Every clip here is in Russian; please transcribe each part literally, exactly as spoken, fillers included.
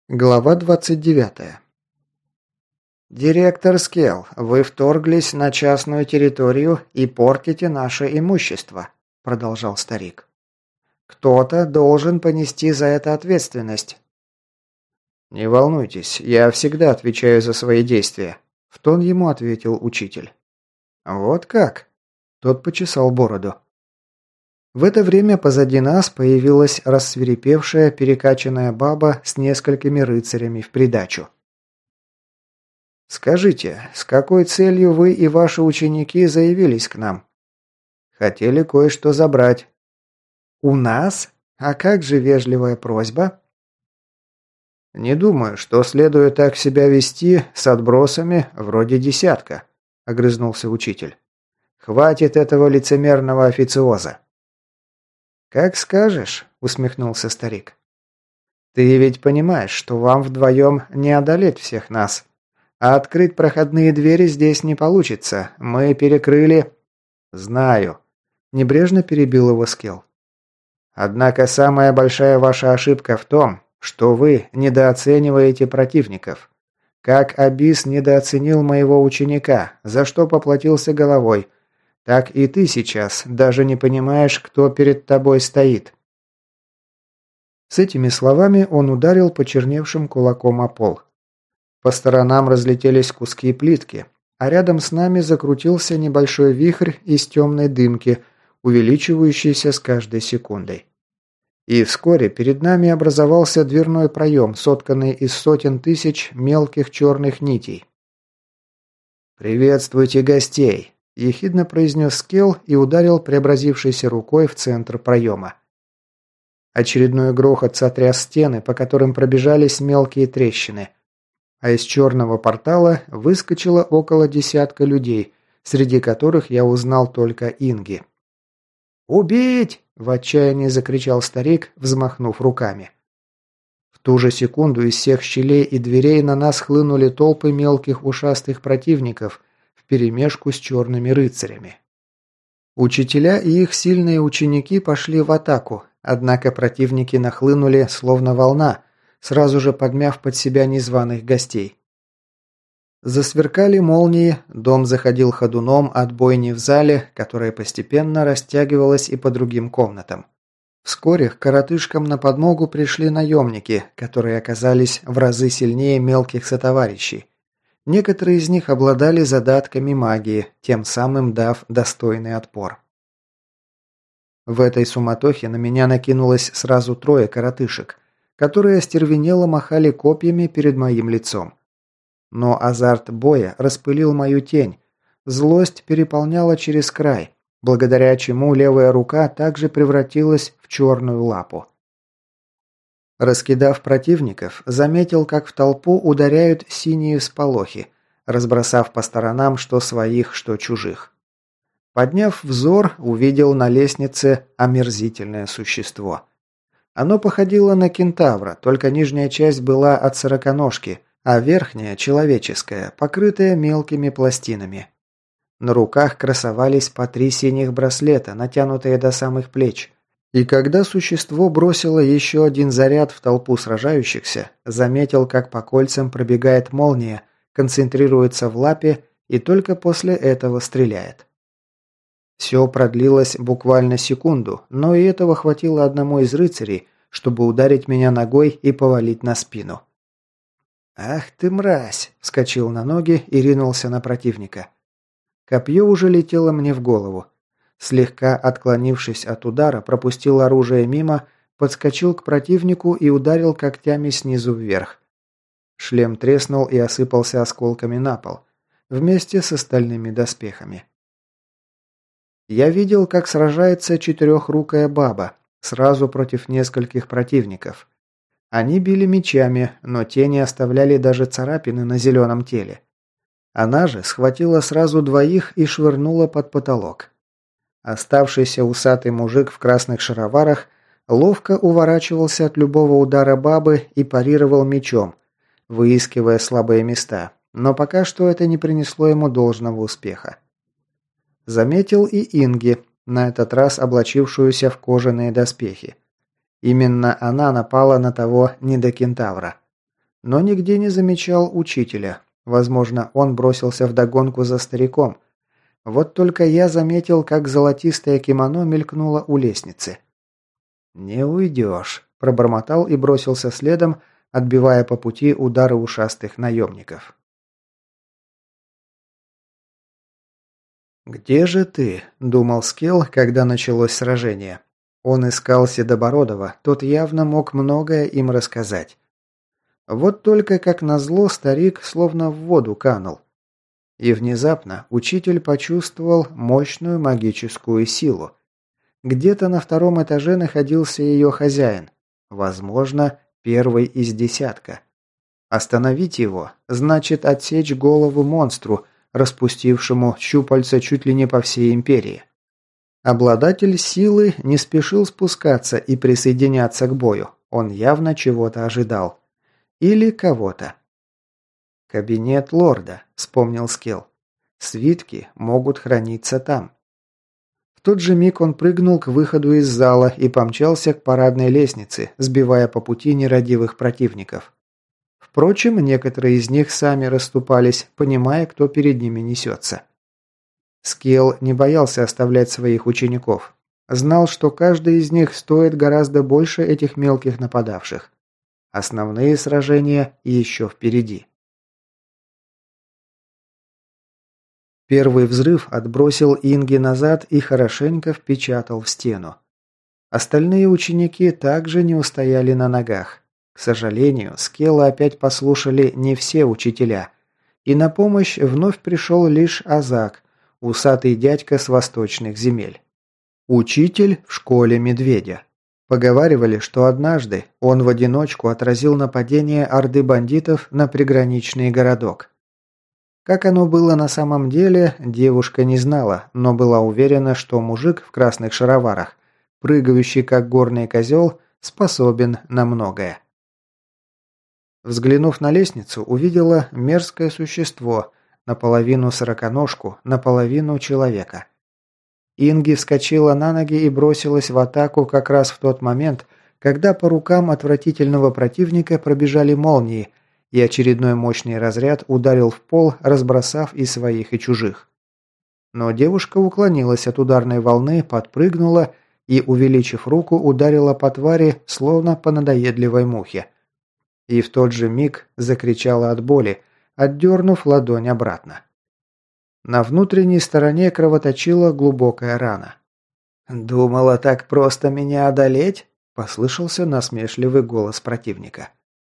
Глава двадцать девятая. «Директор Скелл, вы вторглись на частную территорию и портите наше имущество», – продолжал старик. «Кто-то должен понести за это ответственность». «Не волнуйтесь, я всегда отвечаю за свои действия», – в тон ему ответил учитель. «Вот как?» – тот почесал бороду. В это время позади нас появилась рассвирепевшая, перекачанная баба с несколькими рыцарями в придачу. «Скажите, с какой целью вы и ваши ученики заявились к нам?» «Хотели кое-что забрать». «У нас? А как же вежливая просьба?» «Не думаю, что следует так себя вести с отбросами вроде десятка», – огрызнулся учитель. «Хватит этого лицемерного официоза». «Как скажешь», – усмехнулся старик. «Ты ведь понимаешь, что вам вдвоем не одолеть всех нас. А открыть проходные двери здесь не получится. Мы перекрыли...» «Знаю», – небрежно перебил его Скелл. «Однако самая большая ваша ошибка в том, что вы недооцениваете противников. Как Абис недооценил моего ученика, за что поплатился головой, так и ты сейчас даже не понимаешь, кто перед тобой стоит». С этими словами он ударил почерневшим кулаком о пол. По сторонам разлетелись куски плитки, а рядом с нами закрутился небольшой вихрь из темной дымки, увеличивающийся с каждой секундой. И вскоре перед нами образовался дверной проем, сотканный из сотен тысяч мелких черных нитей. «Приветствуйте гостей!» – ехидно произнес Скелл и ударил преобразившейся рукой в центр проема. Очередной грохот сотряс стены, по которым пробежались мелкие трещины. А из черного портала выскочило около десятка людей, среди которых я узнал только Инги. «Убить!» – в отчаянии закричал старик, взмахнув руками. В ту же секунду из всех щелей и дверей на нас хлынули толпы мелких ушастых противников вперемешку с черными рыцарями. Учителя и их сильные ученики пошли в атаку, однако противники нахлынули словно волна, сразу же подмяв под себя незваных гостей. Засверкали молнии, дом заходил ходуном от бойни в зале, которая постепенно растягивалась и по другим комнатам. Вскоре к коротышкам на подмогу пришли наемники, которые оказались в разы сильнее мелких сотоварищей. Некоторые из них обладали задатками магии, тем самым дав достойный отпор. В этой суматохе на меня накинулось сразу трое коротышек, которые остервенело махали копьями перед моим лицом. Но азарт боя распылил мою тень, злость переполняла через край, благодаря чему левая рука также превратилась в черную лапу. Раскидав противников, заметил, как в толпу ударяют синие всполохи, разбросав по сторонам что своих, что чужих. Подняв взор, увидел на лестнице омерзительное существо. Оно походило на кентавра, только нижняя часть была от сороконожки, а верхняя, человеческая, покрытая мелкими пластинами. На руках красовались по три синих браслета, натянутые до самых плеч. И когда существо бросило еще один заряд в толпу сражающихся, заметил, как по кольцам пробегает молния, концентрируется в лапе и только после этого стреляет. Все продлилось буквально секунду, но и этого хватило одному из рыцарей, чтобы ударить меня ногой и повалить на спину. «Ах ты мразь!» – вскочил на ноги и ринулся на противника. Копье уже летело мне в голову. Слегка отклонившись от удара, пропустил оружие мимо, подскочил к противнику и ударил когтями снизу вверх. Шлем треснул и осыпался осколками на пол, вместе с остальными доспехами. Я видел, как сражается четырехрукая баба, сразу против нескольких противников. Они били мечами, но те не оставляли даже царапины на зеленом теле. Она же схватила сразу двоих и швырнула под потолок. Оставшийся усатый мужик в красных шароварах ловко уворачивался от любого удара бабы и парировал мечом, выискивая слабые места, но пока что это не принесло ему должного успеха. Заметил и Инги, на этот раз облачившуюся в кожаные доспехи. Именно она напала на того недокентавра. но нигде не замечал учителя. Возможно, он бросился вдогонку за стариком. Вот только я заметил, как золотистое кимоно мелькнуло у лестницы. «Не уйдешь», – пробормотал и бросился следом, отбивая по пути удары ушастых наемников. «Где же ты?» – думал Скелл, когда началось сражение. Он искал Седобородова, тот явно мог многое им рассказать. Вот только, как назло, старик словно в воду канул. И внезапно учитель почувствовал мощную магическую силу. Где-то на втором этаже находился ее хозяин. Возможно, первый из десятка. Остановить его значит отсечь голову монстру, распустившему щупальца чуть ли не по всей империи. Обладатель силы не спешил спускаться и присоединяться к бою. Он явно чего-то ожидал. Или кого-то. «Кабинет лорда», — вспомнил Скелл. «Свитки могут храниться там». В тот же миг он прыгнул к выходу из зала и помчался к парадной лестнице, сбивая по пути нерадивых противников. Впрочем, некоторые из них сами расступались, понимая, кто перед ними несется. Скелл не боялся оставлять своих учеников. Знал, что каждый из них стоит гораздо больше этих мелких нападавших. Основные сражения еще впереди. Первый взрыв отбросил Инги назад и хорошенько впечатал в стену. Остальные ученики также не устояли на ногах. К сожалению, Скелла опять послушали не все учителя. И на помощь вновь пришел лишь Азак, усатый дядька с восточных земель. Учитель в школе медведя. Поговаривали, что однажды он в одиночку отразил нападение орды бандитов на приграничный городок. Как оно было на самом деле, девушка не знала, но была уверена, что мужик в красных шароварах, прыгающий как горный козел, способен на многое. Взглянув на лестницу, увидела мерзкое существо, наполовину сороконожку, наполовину человека. Инги вскочила на ноги и бросилась в атаку как раз в тот момент, когда по рукам отвратительного противника пробежали молнии, и очередной мощный разряд ударил в пол, разбросав и своих, и чужих. Но девушка уклонилась от ударной волны, подпрыгнула и, увеличив руку, ударила по твари, словно по надоедливой мухе. И в тот же миг закричала от боли, отдернув ладонь обратно. На внутренней стороне кровоточила глубокая рана. «Думала, так просто меня одолеть?» – послышался насмешливый голос противника.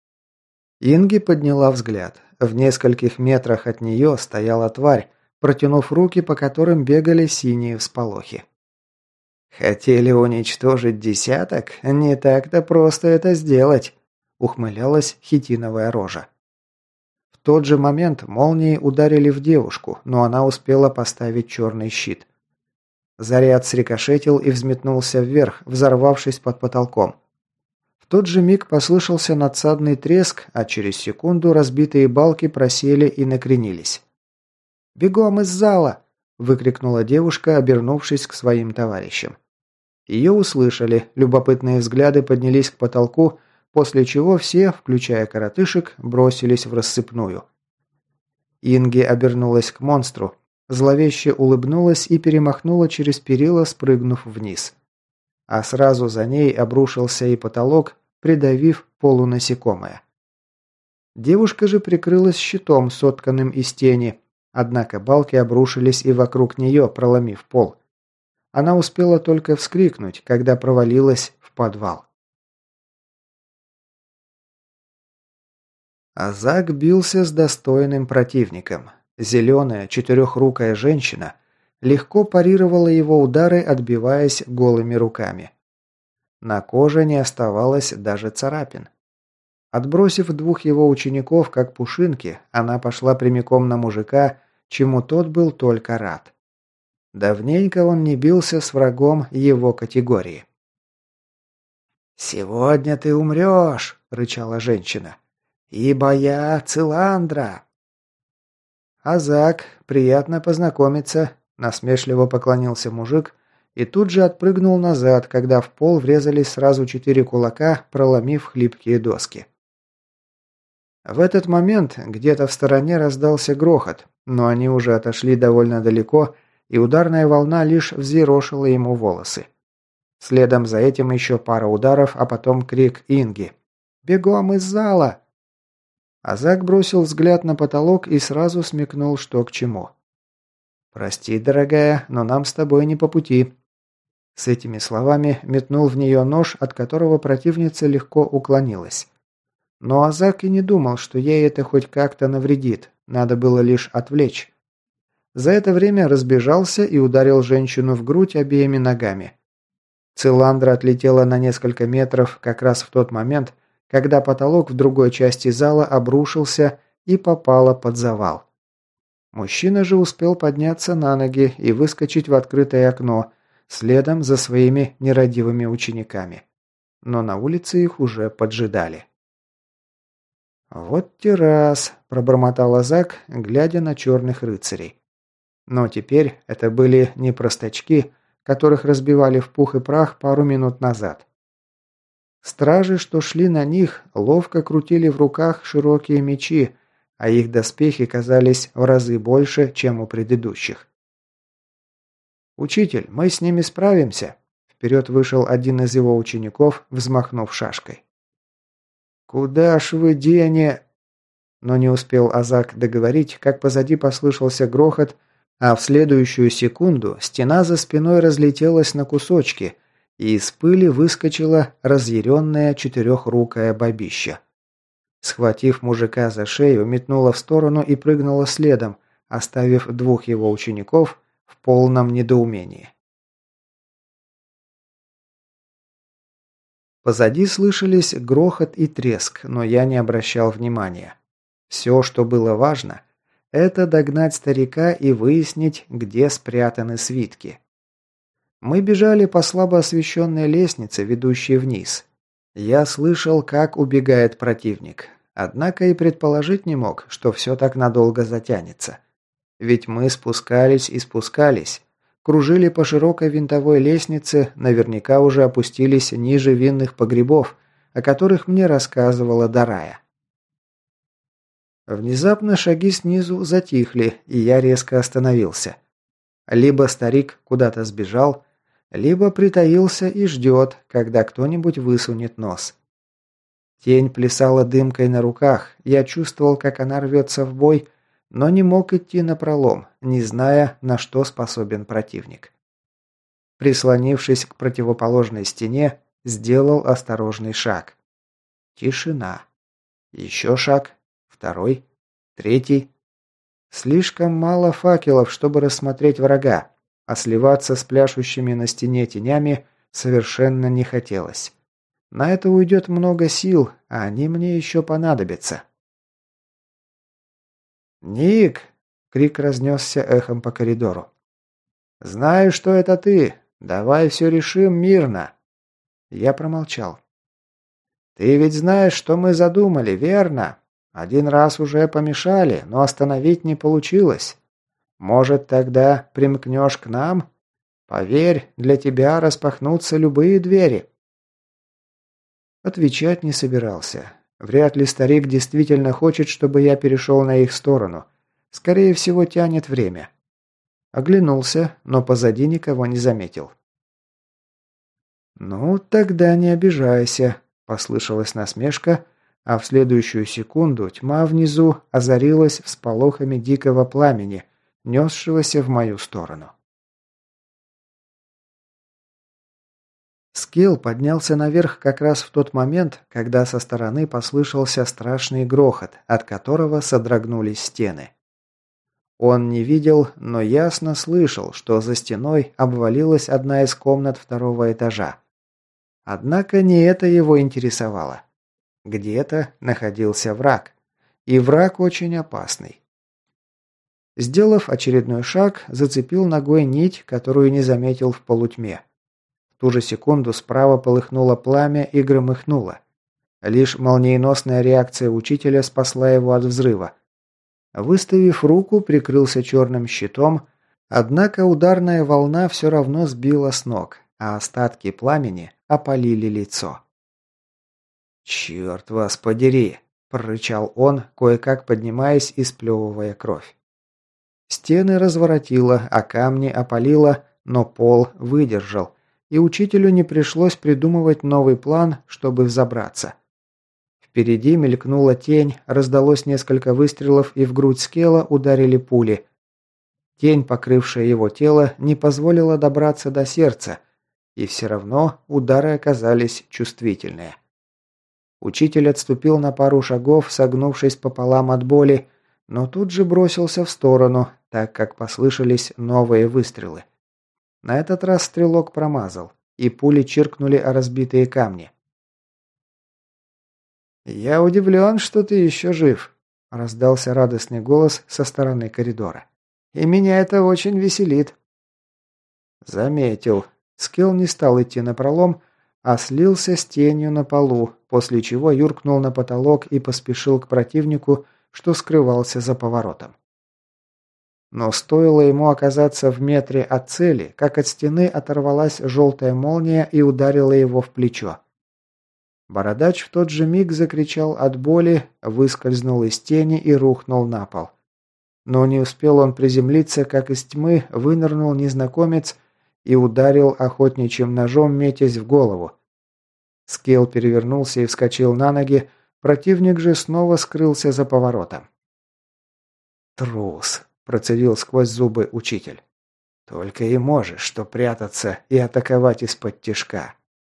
Инги подняла взгляд. В нескольких метрах от нее стояла тварь, протянув руки, по которым бегали синие всполохи. «Хотели уничтожить десяток? Не так-то просто это сделать», – ухмылялась хитиновая рожа. В тот же момент молнии ударили в девушку, но она успела поставить черный щит. Заряд срикошетил и взметнулся вверх, взорвавшись под потолком. В тот же миг послышался надсадный треск, а через секунду разбитые балки просели и накренились. «Бегом из зала!» – выкрикнула девушка, обернувшись к своим товарищам. Ее услышали, любопытные взгляды поднялись к потолку, после чего все, включая коротышек, бросились в рассыпную. Инги обернулась к монстру, зловеще улыбнулась и перемахнула через перила, спрыгнув вниз. А сразу за ней обрушился и потолок, придавив полунасекомое. Девушка же прикрылась щитом, сотканным из тени, однако балки обрушились и вокруг нее, проломив пол. Она успела только вскрикнуть, когда провалилась в подвал. Азак бился с достойным противником. Зеленая четырехрукая женщина легко парировала его удары, отбиваясь голыми руками. На коже не оставалось даже царапин. Отбросив двух его учеников как пушинки, она пошла прямиком на мужика, чему тот был только рад. Давненько он не бился с врагом его категории. «Сегодня ты умрешь!» – рычала женщина. «Ибо я Циландра!» «Азак, приятно познакомиться», – насмешливо поклонился мужик и тут же отпрыгнул назад, когда в пол врезались сразу четыре кулака, проломив хлипкие доски. В этот момент где-то в стороне раздался грохот, но они уже отошли довольно далеко, и ударная волна лишь взъерошила ему волосы. Следом за этим еще пара ударов, а потом крик Инги. «Бегом из зала!» Азак бросил взгляд на потолок и сразу смекнул, что к чему. «Прости, дорогая, но нам с тобой не по пути». С этими словами метнул в нее нож, от которого противница легко уклонилась. Но Азак и не думал, что ей это хоть как-то навредит, надо было лишь отвлечь. За это время разбежался и ударил женщину в грудь обеими ногами. Циландра отлетела на несколько метров как раз в тот момент, когда потолок в другой части зала обрушился и попала под завал. Мужчина же успел подняться на ноги и выскочить в открытое окно, следом за своими нерадивыми учениками. Но на улице их уже поджидали. «Вот те раз», – пробормотал Азак, глядя на черных рыцарей. Но теперь это были не простачки, которых разбивали в пух и прах пару минут назад. Стражи, что шли на них, ловко крутили в руках широкие мечи, а их доспехи казались в разы больше, чем у предыдущих. «Учитель, мы с ними справимся», – вперед вышел один из его учеников, взмахнув шашкой. «Куда ж вы, дене?» Но не успел Азак договорить, как позади послышался грохот, а в следующую секунду стена за спиной разлетелась на кусочки, и из пыли выскочила разъяренная четырехрукая бабища. Схватив мужика за шею, метнула в сторону и прыгнула следом, оставив двух его учеников в полном недоумении. Позади слышались грохот и треск, но я не обращал внимания. Все, что было важно, это догнать старика и выяснить, где спрятаны свитки. Мы бежали по слабо освещенной лестнице, ведущей вниз. Я слышал, как убегает противник, однако и предположить не мог, что все так надолго затянется. Ведь мы спускались и спускались, кружили по широкой винтовой лестнице, наверняка уже опустились ниже винных погребов, о которых мне рассказывала Дарая. Внезапно шаги снизу затихли, и я резко остановился. Либо старик куда-то сбежал, либо притаился и ждет, когда кто-нибудь высунет нос. Тень плясала дымкой на руках, я чувствовал, как она рвется в бой, но не мог идти напролом, не зная, на что способен противник. Прислонившись к противоположной стене, сделал осторожный шаг. Тишина. Еще шаг. Второй. Третий. Слишком мало факелов, чтобы рассмотреть врага, а сливаться с пляшущими на стене тенями совершенно не хотелось. На это уйдет много сил, а они мне еще понадобятся. «Ник!» — крик разнесся эхом по коридору. «Знаю, что это ты. Давай все решим мирно». Я промолчал. «Ты ведь знаешь, что мы задумали, верно? Один раз уже помешали, но остановить не получилось. Может, тогда примкнешь к нам? Поверь, для тебя распахнутся любые двери». Отвечать не собирался. Вряд ли старик действительно хочет, чтобы я перешел на их сторону. Скорее всего, тянет время. Оглянулся, но позади никого не заметил. «Ну, тогда не обижайся», – послышалась насмешка, а в следующую секунду тьма внизу озарилась всполохами дикого пламени, несшегося в мою сторону. Скилл поднялся наверх как раз в тот момент, когда со стороны послышался страшный грохот, от которого содрогнулись стены. Он не видел, но ясно слышал, что за стеной обвалилась одна из комнат второго этажа. Однако не это его интересовало. Где-то находился враг. И враг очень опасный. Сделав очередной шаг, зацепил ногой нить, которую не заметил в полутьме. В ту же секунду справа полыхнуло пламя и громыхнуло. Лишь молниеносная реакция учителя спасла его от взрыва. Выставив руку, прикрылся черным щитом, однако ударная волна все равно сбила с ног, а остатки пламени опалили лицо. «Черт вас подери!» – прорычал он, кое-как поднимаясь и сплевывая кровь. Стены разворотило, а камни опалило, но пол выдержал, и учителю не пришлось придумывать новый план, чтобы взобраться. Впереди мелькнула тень, раздалось несколько выстрелов, и в грудь Скелла ударили пули. Тень, покрывшая его тело, не позволила добраться до сердца, и все равно удары оказались чувствительные. Учитель отступил на пару шагов, согнувшись пополам от боли, но тут же бросился в сторону, так как послышались новые выстрелы. На этот раз стрелок промазал, и пули чиркнули о разбитые камни. «Я удивлен, что ты еще жив», – раздался радостный голос со стороны коридора. «И меня это очень веселит». Заметил. Скелл не стал идти напролом, а слился с тенью на полу, после чего юркнул на потолок и поспешил к противнику, что скрывался за поворотом. Но стоило ему оказаться в метре от цели, как от стены оторвалась желтая молния и ударила его в плечо. Бородач в тот же миг закричал от боли, выскользнул из тени и рухнул на пол. Но не успел он приземлиться, как из тьмы вынырнул незнакомец и ударил охотничьим ножом, метясь в голову. Скелл перевернулся и вскочил на ноги, противник же снова скрылся за поворотом. «Трус!» – процедил сквозь зубы учитель. «Только и можешь что прятаться и атаковать из-под тишка».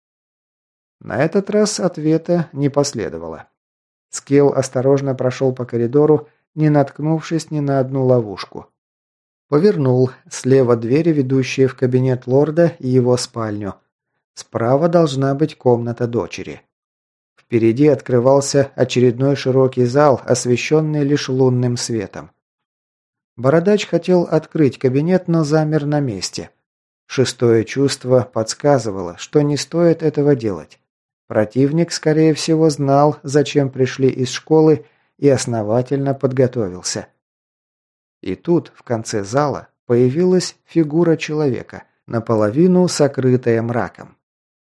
На этот раз ответа не последовало. Скелл осторожно прошел по коридору, не наткнувшись ни на одну ловушку. Повернул. Слева двери, ведущие в кабинет лорда и его спальню. Справа должна быть комната дочери. Впереди открывался очередной широкий зал, освещенный лишь лунным светом. Бородач хотел открыть кабинет, но замер на месте. Шестое чувство подсказывало, что не стоит этого делать. Противник, скорее всего, знал, зачем пришли из школы, и основательно подготовился. И тут, в конце зала, появилась фигура человека, наполовину сокрытая мраком.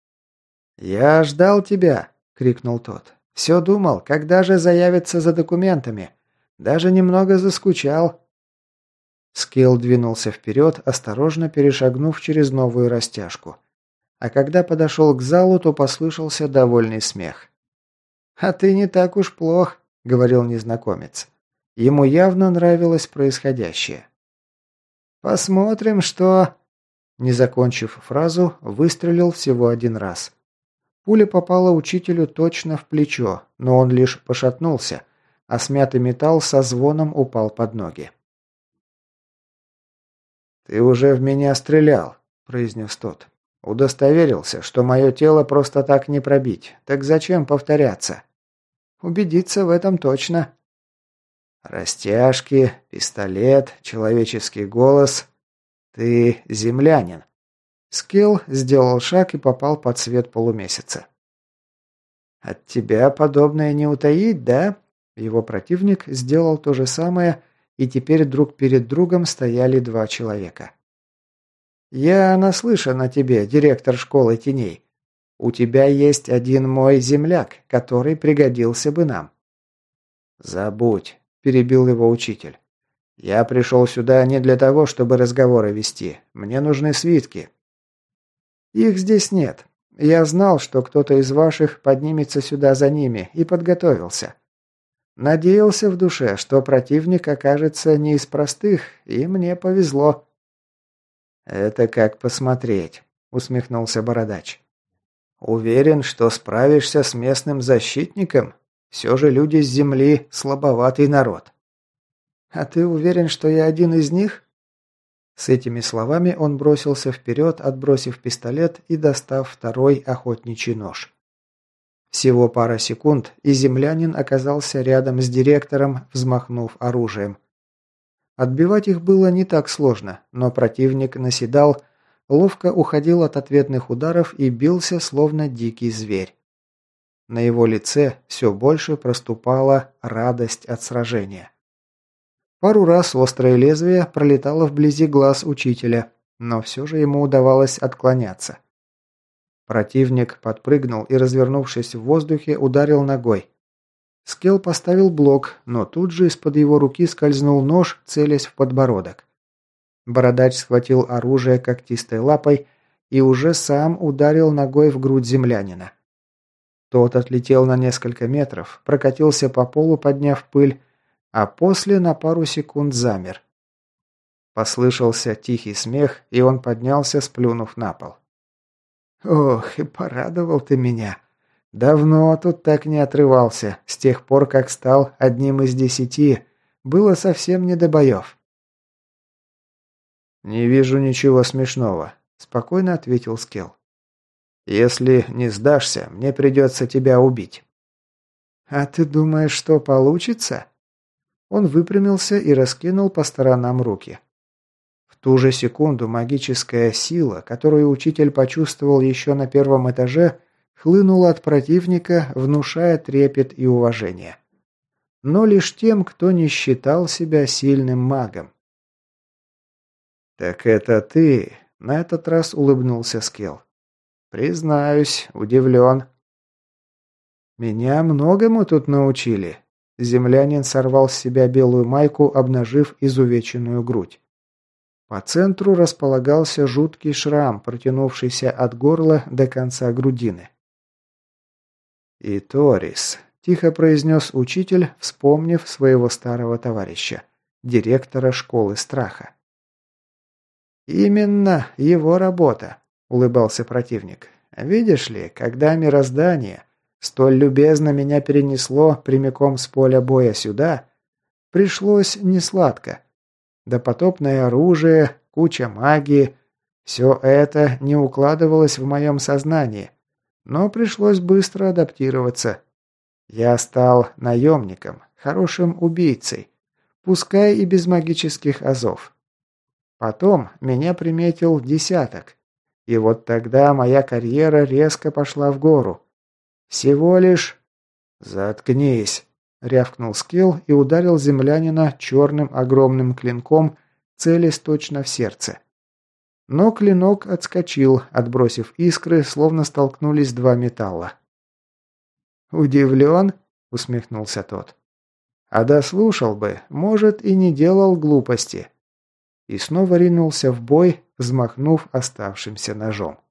«Я ждал тебя!» – крикнул тот. «Все думал, когда же заявится за документами. Даже немного заскучал». Скелл двинулся вперед, осторожно перешагнув через новую растяжку. А когда подошел к залу, то послышался довольный смех. «А ты не так уж плох», — говорил незнакомец. Ему явно нравилось происходящее. «Посмотрим, что...» Не закончив фразу, выстрелил всего один раз. Пуля попала учителю точно в плечо, но он лишь пошатнулся, а смятый металл со звоном упал под ноги. «Ты уже в меня стрелял», — произнес тот. «Удостоверился, что мое тело просто так не пробить. Так зачем повторяться?» «Убедиться в этом точно». «Растяжки, пистолет, человеческий голос. Ты землянин». Скелл сделал шаг и попал под свет полумесяца. «От тебя подобное не утаить, да?» Его противник сделал то же самое, и теперь друг перед другом стояли два человека. «Я наслышан о тебе, директор школы теней. У тебя есть один мой земляк, который пригодился бы нам». «Забудь», – перебил его учитель. «Я пришел сюда не для того, чтобы разговоры вести. Мне нужны свитки». «Их здесь нет. Я знал, что кто-то из ваших поднимется сюда за ними, и подготовился. Надеялся в душе, что противник окажется не из простых, и мне повезло». «Это как посмотреть», – усмехнулся Бородач. «Уверен, что справишься с местным защитником? Все же люди с земли – слабоватый народ». «А ты уверен, что я один из них?» С этими словами он бросился вперед, отбросив пистолет и достав второй охотничий нож. Всего пара секунд, и землянин оказался рядом с директором, взмахнув оружием. Отбивать их было не так сложно, но противник наседал, ловко уходил от ответных ударов и бился, словно дикий зверь. На его лице все больше проступала радость от сражения. Пару раз острое лезвие пролетало вблизи глаз учителя, но все же ему удавалось отклоняться. Противник подпрыгнул и, развернувшись в воздухе, ударил ногой. Скелл поставил блок, но тут же из-под его руки скользнул нож, целясь в подбородок. Бородач схватил оружие когтистой лапой и уже сам ударил ногой в грудь землянина. Тот отлетел на несколько метров, прокатился по полу, подняв пыль, а после на пару секунд замер. Послышался тихий смех, и он поднялся, сплюнув на пол. «Ох, и порадовал ты меня. Давно тут так не отрывался, с тех пор, как стал одним из десяти. Было совсем не до боев». «Не вижу ничего смешного», – спокойно ответил Скелл. «Если не сдашься, мне придется тебя убить». «А ты думаешь, что получится?» Он выпрямился и раскинул по сторонам руки. В ту же секунду магическая сила, которую учитель почувствовал еще на первом этаже, хлынула от противника, внушая трепет и уважение. Но лишь тем, кто не считал себя сильным магом. «Так это ты?» – на этот раз улыбнулся Скелл. «Признаюсь, удивлен». «Меня многому тут научили». Землянин сорвал с себя белую майку, обнажив изувеченную грудь. По центру располагался жуткий шрам, протянувшийся от горла до конца грудины. «И Торис», – тихо произнес учитель, вспомнив своего старого товарища, директора школы страха. «Именно его работа», – улыбался противник. «Видишь ли, когда мироздание столь любезно меня перенесло прямиком с поля боя сюда, пришлось несладко. Допотопное оружие, куча магии – все это не укладывалось в моем сознании, но пришлось быстро адаптироваться. Я стал наемником, хорошим убийцей, пускай и без магических азов. Потом меня приметил десяток, и вот тогда моя карьера резко пошла в гору. Всего лишь...» «Заткнись!» – рявкнул Скелл и ударил землянина черным огромным клинком, целясь точно в сердце. Но клинок отскочил, отбросив искры, словно столкнулись два металла. «Удивлен?» – усмехнулся тот. «А дослушал бы, может, и не делал глупости». И снова ринулся в бой, взмахнув оставшимся ножом.